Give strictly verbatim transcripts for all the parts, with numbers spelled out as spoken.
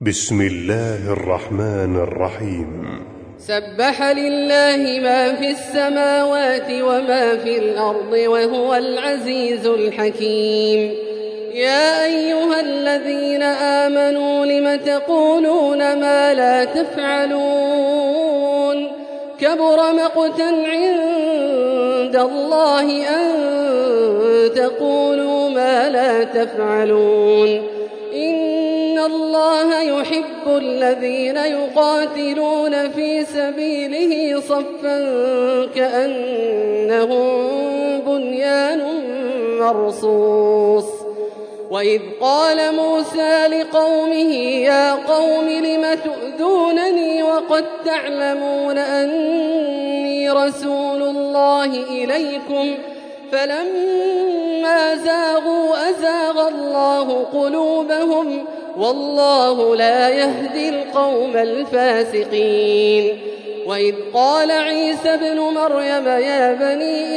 بسم الله الرحمن الرحيم. سبح لله ما في السماوات وما في الأرض وهو العزيز الحكيم. يا أيها الذين آمنوا لم تقولون ما لا تفعلون كبر مقتا عند الله أن تقولوا ما لا تفعلون. إن الله يحب الذين يقاتلون في سبيله صفا كأنهم بنيان مرصوص. وإذ قال موسى لقومه يا قوم لم تؤذونني وقد تعلمون أني رسول الله إليكم فلما زاغوا أزاغ الله قلوبهم والله لا يهدي القوم الفاسقين. وإذ قال عيسى ابن مريم يا بني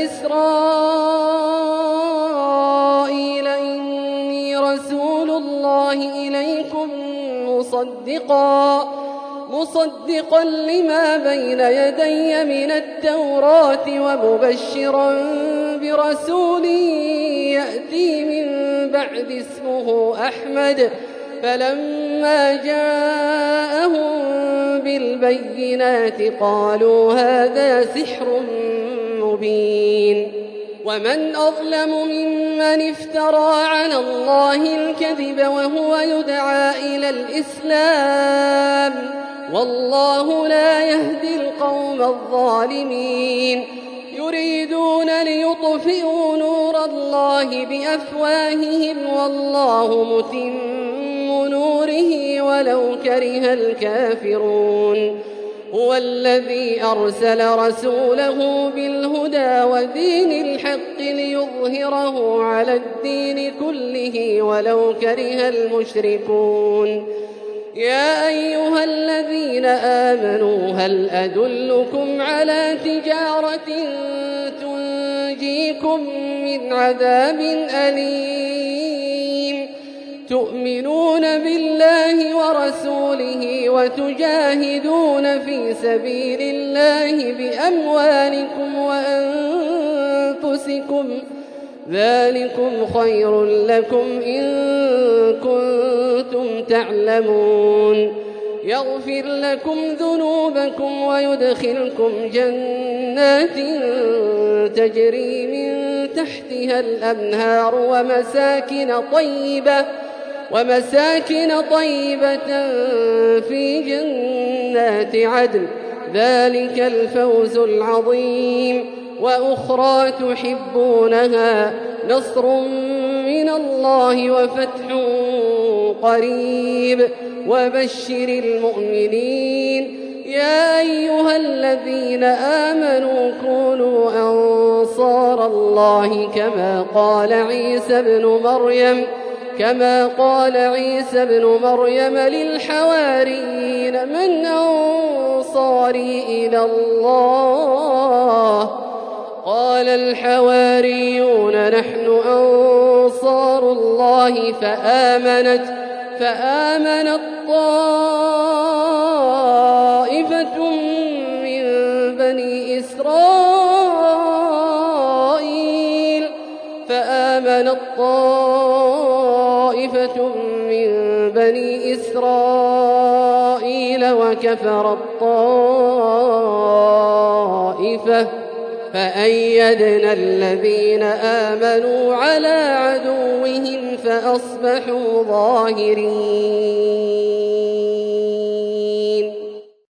إسرائيل إني رسول الله إليكم مصدقا مصدقا لما بين يدي من التوراة ومبشرا برسول يأتي من بعد اسمه أحمد. فلما جاءهم بالبينات قالوا هذا سحر مبين. ومن أظلم ممن افترى على الله الكذب وهو يدعى إلى الإسلام والله لا يهدي القوم الظالمين. يريدون ليطفئوا نور الله بأفواههم والله متم نوره ولو كره الكافرون. هو الذي أرسل رسوله بالهدى ودين الحق ليظهره على الدين كله ولو كره المشركون. يا أيها الذين آمنوا هل أدلكم على تجارة تنجيكم من عذاب أليم تؤمنون بالله ورسوله وتجاهدون في سبيل الله بأموالكم وأنفسكم ذلكم خير لكم إن كنتم تعلمون. يغفر لكم ذنوبكم ويدخلكم جنات تجري من تحتها الأنهار ومساكن طيبة ومساكن طيبة في جنات عدن ذلك الفوز العظيم. وأخرى تحبونها نصر من الله وفتح قريب وبشر المؤمنين. يا أيها الذين آمنوا كونوا أنصار الله كما قال عيسى ابن مريم كما قال عيسى ابن مريم للحواريين من أنصاري إلى الله قال الحواريون نحن أنصار الله فآمنت فآمنت طائفة من بني إسرائيل فآمنت طائفة من بني إسرائيل وكفرت طائفة فأيدنا الذين آمنوا على عدوهم فأصبحوا ظاهرين.